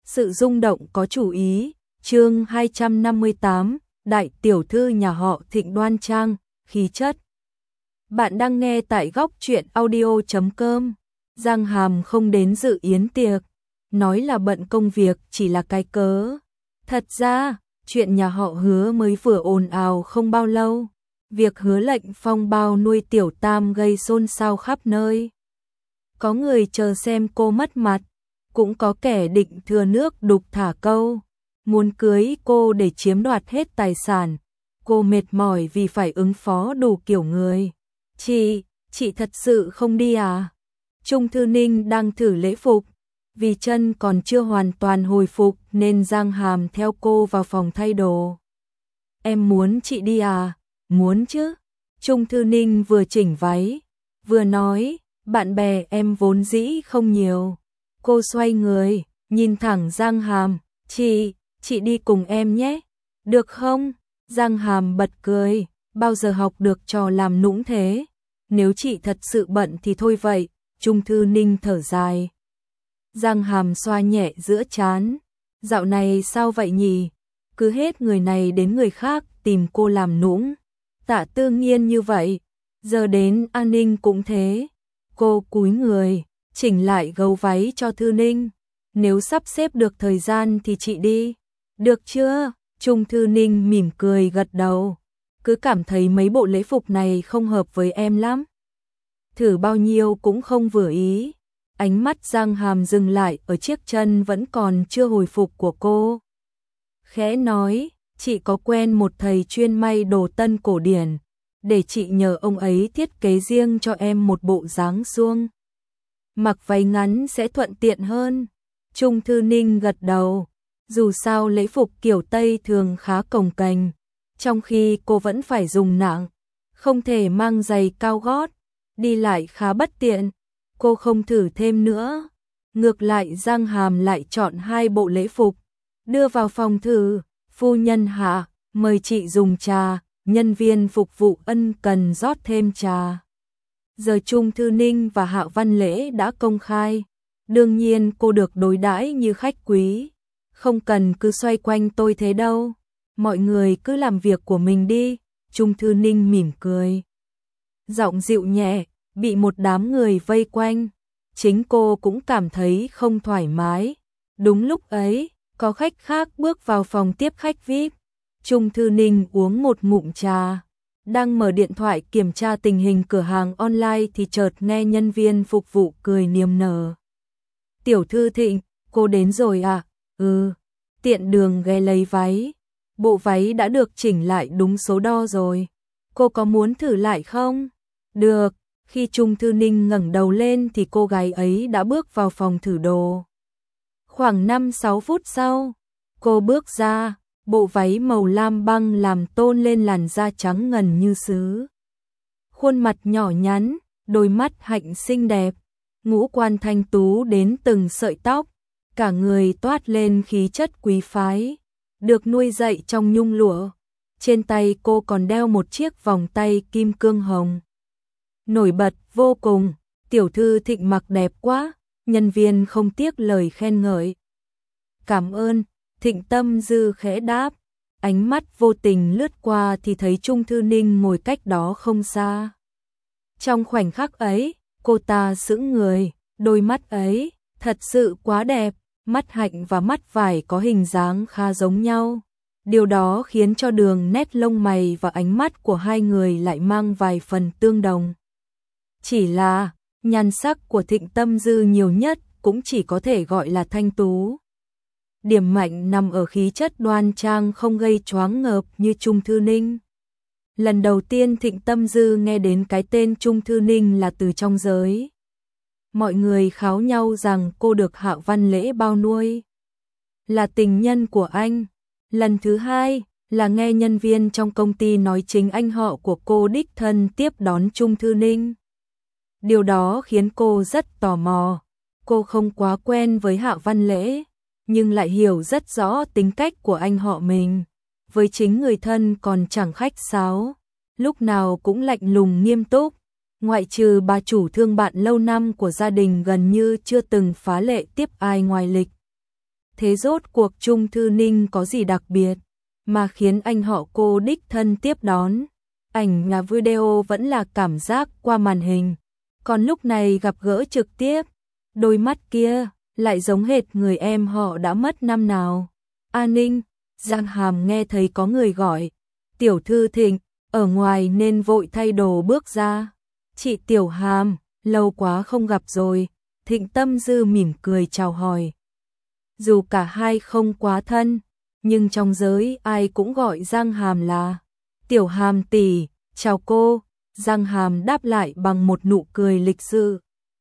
Sự rung động có chủ ý, chương 258, đại tiểu thư nhà họ Thịnh đoan trang, khí chất. Bạn đang nghe tại góc truyện audio.com. Giang Hàm không đến dự yến tiệc, nói là bận công việc chỉ là cái cớ. Thật ra, chuyện nhà họ Hứa mới vừa ồn ào không bao lâu, việc Hứa Lệnh phong bao nuôi tiểu tam gây xôn xao khắp nơi. Có người chờ xem cô mất mặt, cũng có kẻ định thừa nước đục thả câu, muốn cưới cô để chiếm đoạt hết tài sản. Cô mệt mỏi vì phải ứng phó đủ kiểu người. Chị thật sự không đi à? Trung Thư Ninh đang thử lễ phục, vì chân còn chưa hoàn toàn hồi phục nên Giang Hàm theo cô vào phòng thay đồ. Em muốn chị đi à? Muốn chứ. Trung Thư Ninh vừa chỉnh váy, vừa nói, bạn bè em vốn dĩ không nhiều. Cô xoay người, nhìn thẳng Giang Hàm, chị đi cùng em nhé, được không? Giang Hàm bật cười, bao giờ học được trò làm nũng thế? Nếu chị thật sự bận thì thôi vậy. Trung Thư Ninh thở dài. Giang Hàm xoa nhẹ giữa trán, dạo này sao vậy nhỉ? Cứ hết người này đến người khác tìm cô làm nũng. Tạ Tư Nghiên như vậy, giờ đến An Ninh cũng thế. Cô cúi người, chỉnh lại gấu váy cho Thư Ninh. Nếu sắp xếp được thời gian thì chị đi. Được chưa? Trung Thư Ninh mỉm cười gật đầu. Cứ cảm thấy mấy bộ lễ phục này không hợp với em lắm. Thử bao nhiêu cũng không vừa ý. Ánh mắt Giang Hàm dừng lại ở chiếc chân vẫn còn chưa hồi phục của cô. Khẽ nói, chị có quen một thầy chuyên may đồ tân cổ điển, để chị nhờ ông ấy thiết kế riêng cho em một bộ dáng suông. Mặc váy ngắn sẽ thuận tiện hơn. Trung Thư Ninh gật đầu. Dù sao lễ phục kiểu Tây thường khá cồng kềnh, trong khi cô vẫn phải dùng nặng, không thể mang giày cao gót, đi lại khá bất tiện. Cô không thử thêm nữa. Ngược lại Giang Hàm lại chọn hai bộ lễ phục, đưa vào phòng thử. Phu nhân hạ, mời chị dùng trà. Nhân viên phục vụ ân cần rót thêm trà. Giờ Trung Thư Ninh và Hạ Văn Lễ đã công khai, đương nhiên cô được đối đãi như khách quý. Không cần cứ xoay quanh tôi thế đâu, mọi người cứ làm việc của mình đi. Trung Thư Ninh mỉm cười, giọng dịu nhẹ, bị một đám người vây quanh, chính cô cũng cảm thấy không thoải mái. Đúng lúc ấy, có khách khác bước vào phòng tiếp khách VIP. Trung Thư Ninh uống một ngụm trà, đang mở điện thoại kiểm tra tình hình cửa hàng online thì chợt nghe nhân viên phục vụ cười niềm nở. Tiểu thư Thịnh, cô đến rồi à? Ừ, tiện đường ghé lấy váy. Bộ váy đã được chỉnh lại đúng số đo rồi. Cô có muốn thử lại không? Được. Khi Trung Thư Ninh ngẩng đầu lên thì cô gái ấy đã bước vào phòng thử đồ. Khoảng 5-6 phút sau, cô bước ra, bộ váy màu lam băng làm tôn lên làn da trắng ngần như sứ. Khuôn mặt nhỏ nhắn, đôi mắt hạnh xinh đẹp, ngũ quan thanh tú đến từng sợi tóc, cả người toát lên khí chất quý phái, được nuôi dạy trong nhung lụa. Trên tay cô còn đeo một chiếc vòng tay kim cương hồng. Nổi bật vô cùng, tiểu thư Thịnh mặc đẹp quá, nhân viên không tiếc lời khen ngợi. Cảm ơn, Thịnh Tâm Dư khẽ đáp, ánh mắt vô tình lướt qua thì thấy Trung Thư Ninh ngồi cách đó không xa. Trong khoảnh khắc ấy, cô ta sững người, đôi mắt ấy, thật sự quá đẹp, mắt hạnh và mắt vải có hình dáng khá giống nhau. Điều đó khiến cho đường nét lông mày và ánh mắt của hai người lại mang vài phần tương đồng. Chỉ là, nhan sắc của Thịnh Tâm Dư nhiều nhất cũng chỉ có thể gọi là thanh tú. Điểm mạnh nằm ở khí chất đoan trang không gây choáng ngợp như Trung Thư Ninh. Lần đầu tiên Thịnh Tâm Dư nghe đến cái tên Trung Thư Ninh là từ trong giới. Mọi người kháo nhau rằng cô được Hạ Văn Lễ bao nuôi, là tình nhân của anh. Lần thứ hai là nghe nhân viên trong công ty nói chính anh họ của cô đích thân tiếp đón Trung Thư Ninh. Điều đó khiến cô rất tò mò. Cô không quá quen với Hạ Văn Lễ, nhưng lại hiểu rất rõ tính cách của anh họ mình. Với chính người thân còn chẳng khách sáo, lúc nào cũng lạnh lùng nghiêm túc. Ngoại trừ bà chủ thương bạn lâu năm của gia đình gần như chưa từng phá lệ tiếp ai ngoài lịch. Thế rốt cuộc Trung Thư Ninh có gì đặc biệt mà khiến anh họ cô đích thân tiếp đón? Ảnh là video vẫn là cảm giác qua màn hình, còn lúc này gặp gỡ trực tiếp, đôi mắt kia lại giống hệt người em họ đã mất năm nào. A Ninh, Giang Hàm nghe thấy có người gọi, tiểu thư Thịnh, ở ngoài nên vội thay đồ bước ra. Chị Tiểu Hàm, lâu quá không gặp rồi. Thịnh Tâm Dư mỉm cười chào hỏi. Dù cả hai không quá thân, nhưng trong giới ai cũng gọi Giang Hàm là Tiểu Hàm tỷ, chào cô. Giang Hàm đáp lại bằng một nụ cười lịch sự.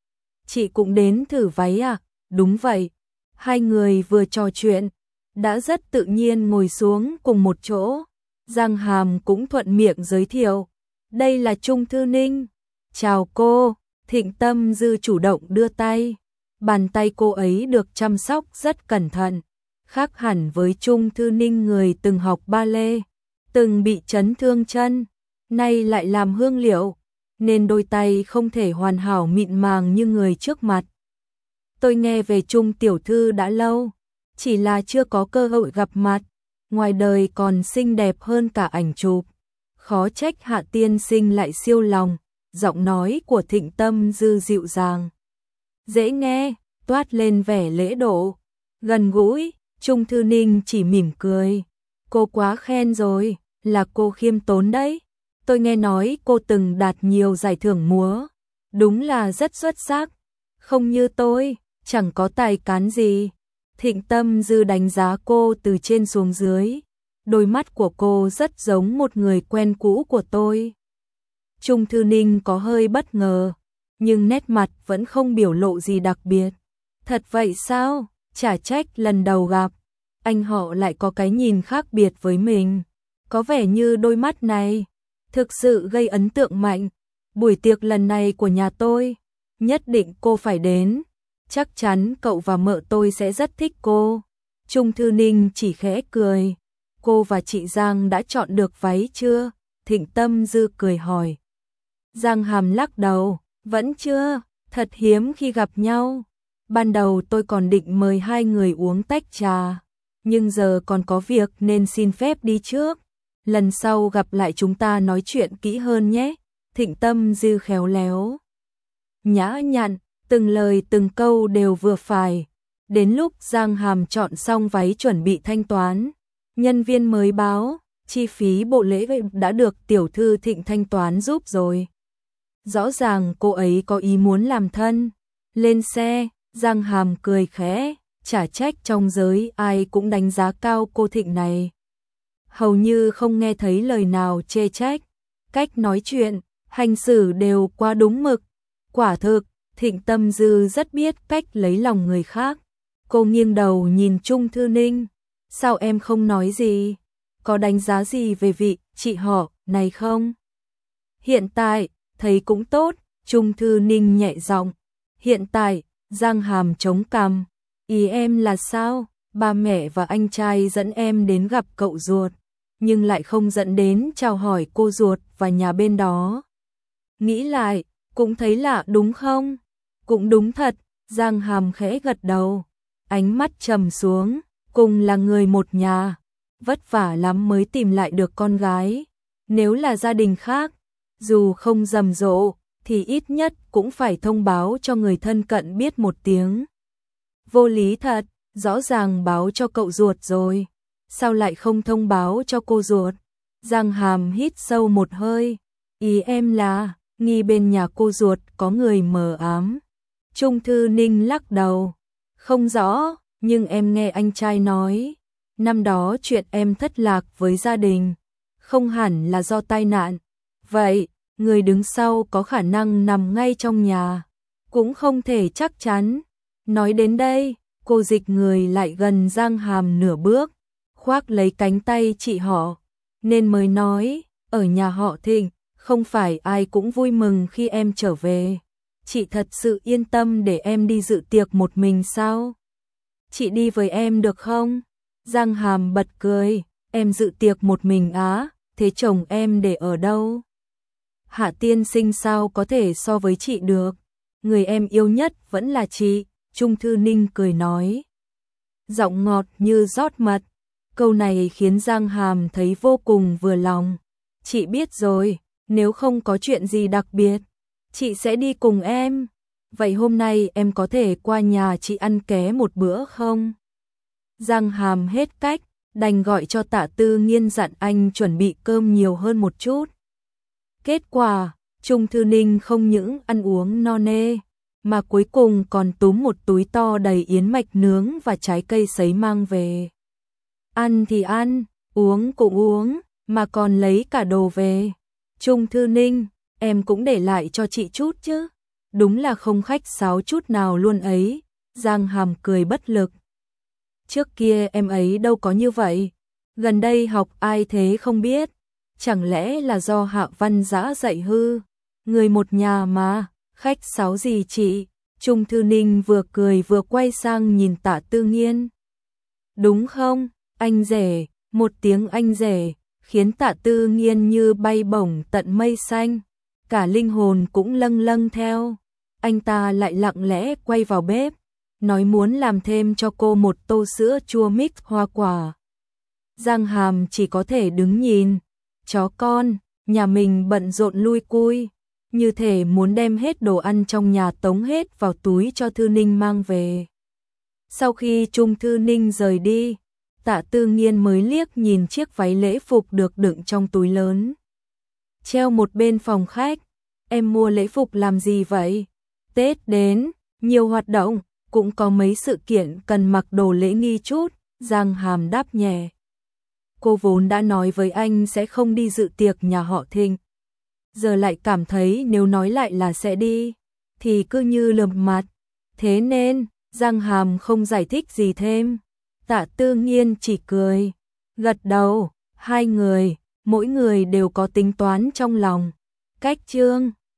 Chị cũng đến thử váy à? Đúng vậy. Hai người vừa trò chuyện, đã rất tự nhiên ngồi xuống cùng một chỗ. Giang Hàm cũng thuận miệng giới thiệu. Đây là Trung Thư Ninh. Chào cô. Thịnh Tâm Dư chủ động đưa tay. Bàn tay cô ấy được chăm sóc rất cẩn thận, khác hẳn với Trung Thư Ninh người từng học ballet, từng bị chấn thương chân, nay lại làm hương liệu, nên đôi tay không thể hoàn hảo mịn màng như người trước mặt. Tôi nghe về Trung tiểu thư đã lâu, chỉ là chưa có cơ hội gặp mặt, ngoài đời còn xinh đẹp hơn cả ảnh chụp. Khó trách Hạ tiên sinh lại siêu lòng, giọng nói của Thịnh Tâm Dư dịu dàng, dễ nghe, toát lên vẻ lễ độ, gần gũi. Trung Thư Ninh chỉ mỉm cười. Cô quá khen rồi, là cô khiêm tốn đấy. Tôi nghe nói cô từng đạt nhiều giải thưởng múa, đúng là rất xuất sắc. Không như tôi, chẳng có tài cán gì. Thịnh Tâm Dư đánh giá cô từ trên xuống dưới. Đôi mắt của cô rất giống một người quen cũ của tôi. Trung Thư Ninh có hơi bất ngờ, nhưng nét mặt vẫn không biểu lộ gì đặc biệt. Thật vậy sao? Chả trách lần đầu gặp, anh họ lại có cái nhìn khác biệt với mình. Có vẻ như đôi mắt này thực sự gây ấn tượng mạnh. Buổi tiệc lần này của nhà tôi, nhất định cô phải đến. Chắc chắn cậu và mợ tôi sẽ rất thích cô. Trung Thư Ninh chỉ khẽ cười. Cô và chị Giang đã chọn được váy chưa? Thịnh Tâm Dư cười hỏi. Giang Hàm lắc đầu, vẫn chưa, thật hiếm khi gặp nhau. Ban đầu tôi còn định mời hai người uống tách trà, nhưng giờ còn có việc nên xin phép đi trước. Lần sau gặp lại chúng ta nói chuyện kỹ hơn nhé. Thịnh Tâm Dư khéo léo, nhã nhặn, từng lời từng câu đều vừa phải. Đến lúc Giang Hàm chọn xong váy chuẩn bị thanh toán, nhân viên mới báo, chi phí bộ lễ đã được tiểu thư Thịnh thanh toán giúp rồi. Rõ ràng cô ấy có ý muốn làm thân. Lên xe, Giang Hàm cười khẽ, chả trách trong giới ai cũng đánh giá cao cô Thịnh này. Hầu như không nghe thấy lời nào chê trách, cách nói chuyện, hành xử đều quá đúng mực. Quả thực, Thịnh Tâm Dư rất biết cách lấy lòng người khác. Cô nghiêng đầu nhìn Trung Thư Ninh, sao em không nói gì? Có đánh giá gì về vị chị họ này không? Hiện tại, thấy cũng tốt. Trung Thư Ninh nhẹ giọng. Hiện tại, Giang Hàm chống cằm. Ý em là sao? Ba mẹ và anh trai dẫn em đến gặp cậu ruột, nhưng lại không dẫn đến chào hỏi cô ruột và nhà bên đó. Nghĩ lại, cũng thấy lạ đúng không? Cũng đúng thật. Giang Hàm khẽ gật đầu, ánh mắt trầm xuống. Cùng là người một nhà, vất vả lắm mới tìm lại được con gái. Nếu là gia đình khác, dù không rầm rộ, thì ít nhất cũng phải thông báo cho người thân cận biết một tiếng. Vô lý thật, rõ ràng báo cho cậu ruột rồi, sao lại không thông báo cho cô ruột? Giang Hàm hít sâu một hơi, ý em là, nghi bên nhà cô ruột có người mờ ám. Trung Thư Ninh lắc đầu, không rõ, nhưng em nghe anh trai nói, năm đó chuyện em thất lạc với gia đình, không hẳn là do tai nạn. Vậy, người đứng sau có khả năng nằm ngay trong nhà, cũng không thể chắc chắn. Nói đến đây, cô dịch người lại gần Giang Hàm nửa bước, khoác lấy cánh tay chị họ, nên mới nói, ở nhà họ Thịnh, không phải ai cũng vui mừng khi em trở về. Chị thật sự yên tâm để em đi dự tiệc một mình sao? Chị đi với em được không? Giang Hàm bật cười, em dự tiệc một mình á, thế chồng em để ở đâu? Hạ tiên sinh sao có thể so với chị được? Người em yêu nhất vẫn là chị. Trung Thư Ninh cười nói. giọng ngọt như rót mật. Câu này khiến Giang Hàm thấy vô cùng vừa lòng. Chị biết rồi, nếu không có chuyện gì đặc biệt, chị sẽ đi cùng em. Vậy hôm nay em có thể qua nhà chị ăn ké một bữa không? Giang Hàm hết cách, đành gọi cho Tạ Tư Nghiên dặn anh chuẩn bị cơm nhiều hơn một chút. Kết quả, Trung Thư Ninh không những ăn uống no nê, mà cuối cùng còn túm một túi to đầy yến mạch nướng và trái cây sấy mang về. Ăn thì ăn, uống cũng uống, mà còn lấy cả đồ về. Trung Thư Ninh, em cũng để lại cho chị chút chứ. Đúng là không khách sáo chút nào luôn ấy. Giang Hàm cười bất lực. Trước kia em ấy đâu có như vậy. Gần đây học ai thế không biết. Chẳng lẽ là do Hạ Văn Dã dạy hư? Người một nhà mà, khách sáo gì chị? Trung Thư Ninh vừa cười vừa quay sang nhìn Tạ Tư Nghiên. Đúng không, anh rể? Một tiếng anh rể khiến Tạ Tư Nghiên như bay bổng tận mây xanh, cả linh hồn cũng lâng lâng theo. Anh ta lại lặng lẽ quay vào bếp, nói muốn làm thêm cho cô một tô sữa chua mix hoa quả. Giang Hàm chỉ có thể đứng nhìn, chó con, nhà mình bận rộn lui cui, như thể muốn đem hết đồ ăn trong nhà tống hết vào túi cho Thư Ninh mang về. Sau khi Trung Thư Ninh rời đi, Tạ Tư Nghiên mới liếc nhìn chiếc váy lễ phục được đựng trong túi lớn, treo một bên phòng khách. Em mua lễ phục làm gì vậy? Tết đến, nhiều hoạt động, cũng có mấy sự kiện cần mặc đồ lễ nghi chút. Giang Hàm đáp nhẹ. Cô vốn đã nói với anh sẽ không đi dự tiệc nhà họ Thịnh, giờ lại cảm thấy nếu nói lại là sẽ đi, thì cứ như lườm mặt. Thế nên, Giang Hàm không giải thích gì thêm. Tạ Tư Nghiên chỉ cười, gật đầu. Hai người, mỗi người đều có tính toán trong lòng. Cách chương